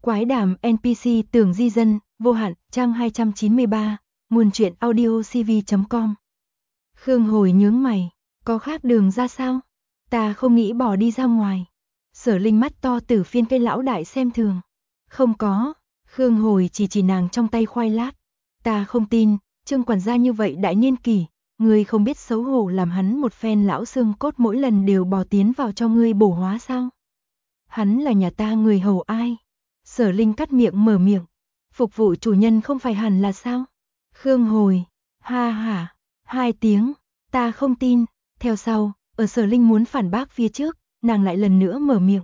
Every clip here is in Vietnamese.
Quái đàm NPC Tường Di Dân, vô hạn, trang 293, nguồn truyện audiocv.com. Khương Hồi nhướng mày, có khác đường ra sao? Ta không nghĩ bỏ đi ra ngoài. Sở Linh mắt to từ phiên cây lão đại xem thường. Không có, Khương Hồi chỉ nàng trong tay khoai lát. Ta không tin, Trương quản gia như vậy đại niên kỷ, ngươi không biết xấu hổ làm hắn một phen lão xương cốt mỗi lần đều bò tiến vào cho ngươi bổ hóa sao? Hắn là nhà ta người hầu ai? Sở Linh cắt miệng mở miệng. Phục vụ chủ nhân không phải hẳn là sao? Khương Hồi, ha hả, 2 tiếng, ta không tin. Theo sau, ở Sở Linh muốn phản bác phía trước, nàng lại lần nữa mở miệng.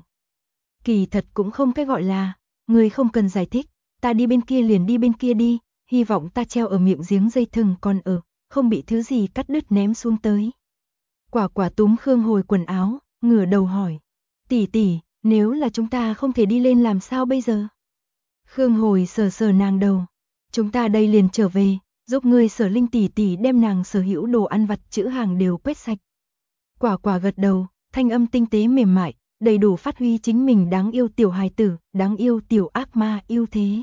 Kỳ thật cũng không cái gọi là, ngươi không cần giải thích, ta đi bên kia liền đi bên kia đi, hy vọng ta treo ở miệng giếng dây thừng còn ở, không bị thứ gì cắt đứt ném xuống tới. Quả quả túm Khương Hồi quần áo, ngửa đầu hỏi. Tỷ tỷ, nếu là chúng ta không thể đi lên làm sao bây giờ? Khương Hồi sờ nàng đầu. Chúng ta đây liền trở về, giúp ngươi Sở Linh tỷ tỷ đem nàng sở hữu đồ ăn vặt chữ hàng đều quét sạch. Quả quả gật đầu, thanh âm tinh tế mềm mại, đầy đủ phát huy chính mình đáng yêu tiểu hài tử, đáng yêu tiểu ác ma yêu thế.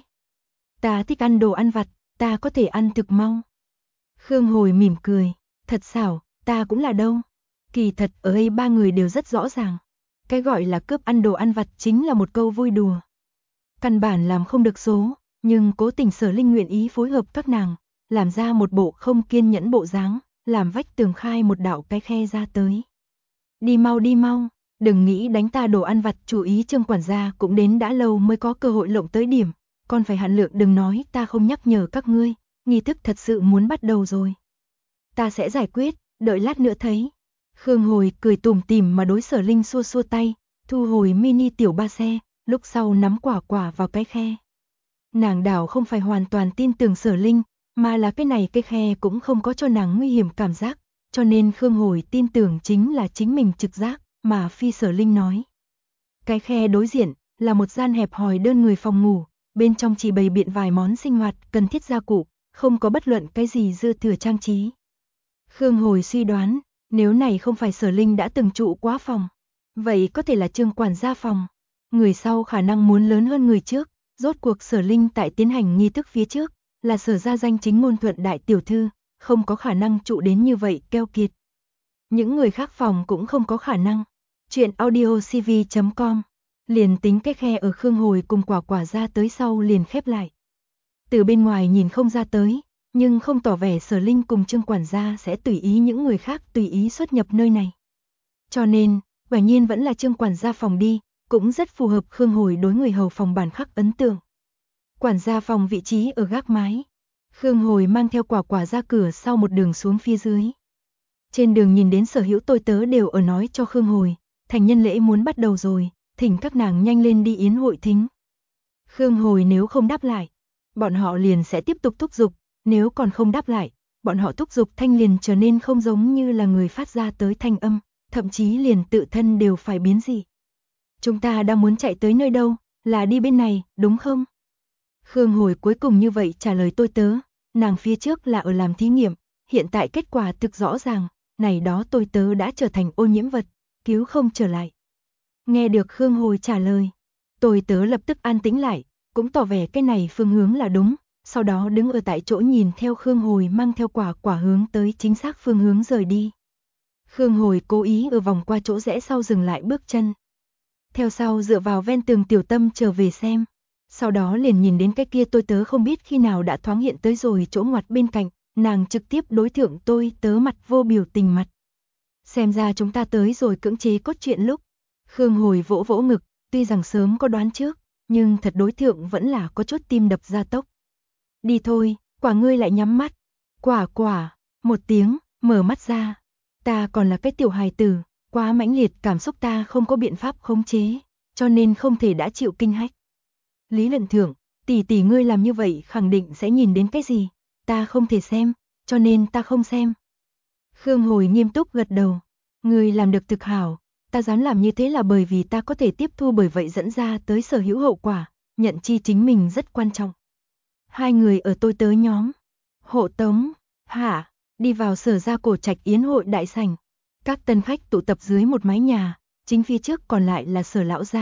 Ta thích ăn đồ ăn vặt, ta có thể ăn thực mau. Khương Hồi mỉm cười, thật xảo, ta cũng là đâu. Kỳ thật ở đây ba người đều rất rõ ràng. Cái gọi là cướp ăn đồ ăn vặt chính là một câu vui đùa. Căn bản làm không được số, nhưng cố tình Sở Linh nguyện ý phối hợp các nàng, làm ra một bộ không kiên nhẫn bộ dáng, làm vách tường khai một đạo cái khe ra tới. Đi mau, đừng nghĩ đánh ta đồ ăn vặt, chú ý Trương quản gia cũng đến đã lâu mới có cơ hội lộng tới điểm, còn phải hạn lượng, đừng nói ta không nhắc nhở các ngươi, nghi thức thật sự muốn bắt đầu rồi. Ta sẽ giải quyết, đợi lát nữa thấy. Khương Hồi cười tủm tỉm mà đối Sở Linh xua xua tay, thu hồi mini tiểu ba xe, lúc sau nắm quả quả vào cái khe. Nàng đảo không phải hoàn toàn tin tưởng Sở Linh, mà là cái này cái khe cũng không có cho nàng nguy hiểm cảm giác, cho nên Khương Hồi tin tưởng chính là chính mình trực giác, mà phi Sở Linh nói. Cái khe đối diện là một gian hẹp hòi đơn người phòng ngủ, bên trong chỉ bày biện vài món sinh hoạt cần thiết gia cụ, không có bất luận cái gì dư thừa trang trí. Khương Hồi suy đoán, nếu này không phải Sở Linh đã từng trụ quá phòng, vậy có thể là Trương quản gia phòng. Người sau khả năng muốn lớn hơn người trước, rốt cuộc Sở Linh tại tiến hành nghi thức phía trước, là Sở gia danh chính ngôn thuận đại tiểu thư, không có khả năng trụ đến như vậy keo kiệt. Những người khác phòng cũng không có khả năng. Chuyện audiocv.com. Liền tính cái khe ở Khương Hồi cùng quả quả ra tới sau liền khép lại. Từ bên ngoài nhìn không ra tới, nhưng không tỏ vẻ Sở Linh cùng Trương quản gia sẽ tùy ý những người khác tùy ý xuất nhập nơi này. Cho nên, quả nhiên vẫn là Trương quản gia phòng đi, cũng rất phù hợp Khương Hồi đối người hầu phòng bản khắc ấn tượng. Quản gia phòng vị trí ở gác mái. Khương Hồi mang theo quả quả ra cửa sau một đường xuống phía dưới. Trên đường nhìn đến sở hữu tôi tớ đều ở nói cho Khương Hồi, thành nhân lễ muốn bắt đầu rồi, thỉnh các nàng nhanh lên đi yến hội thính. Khương Hồi nếu không đáp lại, bọn họ liền sẽ tiếp tục thúc giục, nếu còn không đáp lại, bọn họ thúc giục thanh liền trở nên không giống như là người phát ra tới thanh âm, thậm chí liền tự thân đều phải biến dị. Chúng ta đang muốn chạy tới nơi đâu, là đi bên này, đúng không? Khương Hồi cuối cùng như vậy trả lời tôi tớ, nàng phía trước là ở làm thí nghiệm, hiện tại kết quả thực rõ ràng, này đó tôi tớ đã trở thành ô nhiễm vật, cứu không trở lại. Nghe được Khương Hồi trả lời, tôi tớ lập tức an tĩnh lại, cũng tỏ vẻ cái này phương hướng là đúng, sau đó đứng ở tại chỗ nhìn theo Khương Hồi mang theo quả quả hướng tới chính xác phương hướng rời đi. Khương Hồi cố ý ở vòng qua chỗ rẽ sau dừng lại bước chân. Theo sau dựa vào ven tường tiểu tâm trở về xem. Sau đó liền nhìn đến cái kia tôi tớ không biết khi nào đã thoáng hiện tới rồi chỗ ngoặt bên cạnh, nàng trực tiếp đối thượng tôi tớ mặt vô biểu tình mặt. Xem ra chúng ta tới rồi cưỡng chế cốt truyện lúc. Khương Hồi vỗ vỗ ngực, tuy rằng sớm có đoán trước, nhưng thật đối thượng vẫn là có chút tim đập gia tốc. Đi thôi, quả ngươi lại nhắm mắt. Quả quả, một tiếng, mở mắt ra. Ta còn là cái tiểu hài tử, quá mãnh liệt cảm xúc ta không có biện pháp khống chế, cho nên không thể đã chịu kinh hách. Lý luận thượng, tỷ tỷ ngươi làm như vậy khẳng định sẽ nhìn đến cái gì, ta không thể xem, cho nên ta không xem. Khương Hồi nghiêm túc gật đầu, ngươi làm được thực hảo, ta dám làm như thế là bởi vì ta có thể tiếp thu, bởi vậy dẫn ra tới sở hữu hậu quả, nhận chi chính mình rất quan trọng. Hai người ở tôi tớ nhóm, hộ tống, đi vào Sở gia cổ trạch yến hội đại sảnh. Các tân khách tụ tập dưới một mái nhà, chính phía trước còn lại là Sở lão gia,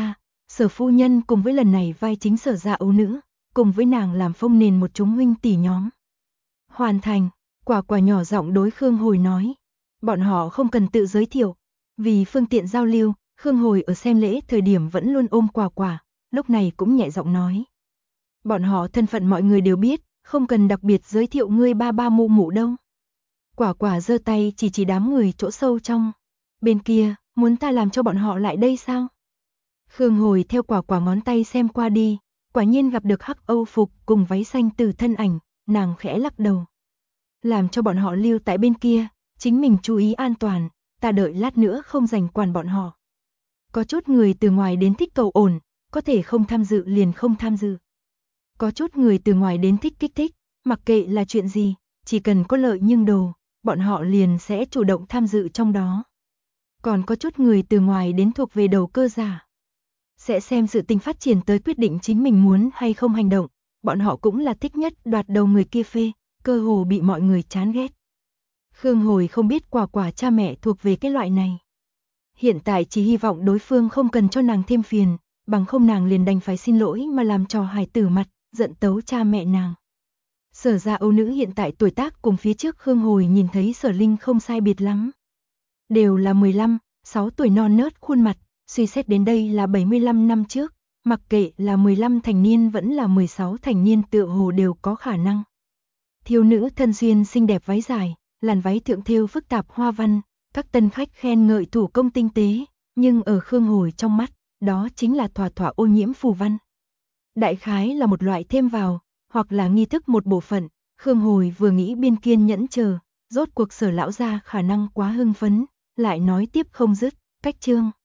Sở phu nhân cùng với lần này vai chính Sở gia ấu nữ, cùng với nàng làm phông nền một chúng huynh tỷ nhóm. Hoàn thành, Quả Quả nhỏ giọng đối Khương Hồi nói. Bọn họ không cần tự giới thiệu, vì phương tiện giao lưu, Khương Hồi ở xem lễ thời điểm vẫn luôn ôm Quả Quả, lúc này cũng nhẹ giọng nói. Bọn họ thân phận mọi người đều biết, không cần đặc biệt giới thiệu ngươi ba ba mụ mụ đâu. Quả Quả giơ tay chỉ đám người chỗ sâu trong. Bên kia, muốn ta làm cho bọn họ lại đây sao? Khương Hồi theo Quả Quả ngón tay xem qua đi, quả nhiên gặp được hắc âu phục cùng váy xanh từ thân ảnh, nàng khẽ lắc đầu. Làm cho bọn họ lưu tại bên kia, chính mình chú ý an toàn, ta đợi lát nữa không rảnh quản bọn họ. Có chút người từ ngoài đến thích cầu ổn, có thể không tham dự liền không tham dự. Có chút người từ ngoài đến thích kích thích, mặc kệ là chuyện gì, chỉ cần có lợi nhưng đồ, bọn họ liền sẽ chủ động tham dự trong đó. Còn có chút người từ ngoài đến thuộc về đầu cơ giả. Sẽ xem sự tình phát triển tới quyết định chính mình muốn hay không hành động, bọn họ cũng là thích nhất đoạt đầu người kia phê, cơ hồ bị mọi người chán ghét. Khương Hồi không biết Quả Quả cha mẹ thuộc về cái loại này. Hiện tại chỉ hy vọng đối phương không cần cho nàng thêm phiền, bằng không nàng liền đành phải xin lỗi mà làm trò hài tử mặt, giận tấu cha mẹ nàng. Sở gia ấu nữ hiện tại tuổi tác cùng phía trước Khương Hồi nhìn thấy Sở Linh không sai biệt lắm. Đều là 15, 6 tuổi non nớt khuôn mặt, suy xét đến đây là 75 năm trước, mặc kệ là 15 thành niên vẫn là 16 thành niên tựa hồ đều có khả năng. Thiếu nữ thân xuyên xinh đẹp váy dài, làn váy thượng thêu phức tạp hoa văn, các tân khách khen ngợi thủ công tinh tế, nhưng ở Khương Hồi trong mắt, đó chính là thỏa thỏa ô nhiễm phù văn. Đại khái là một loại thêm vào, hoặc là nghi thức một bộ phận, Khương Hồi vừa nghĩ biên kiên nhẫn chờ, rốt cuộc Sở lão gia khả năng quá hưng phấn, lại nói tiếp không dứt, cách chương.